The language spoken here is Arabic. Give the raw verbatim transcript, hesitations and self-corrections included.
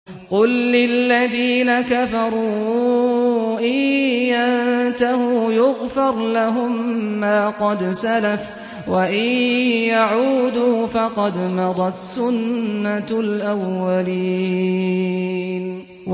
قُل لِّلَّذِينَ كَفَرُوا إِن يَنتَهُوا يُغْفَرْ لَهُم مَّا قَدْ سَلَفَ وَإِن يَعُودُوا فَقَدْ مَضَتْ سُنَّتُ الْأَوَّلِينَ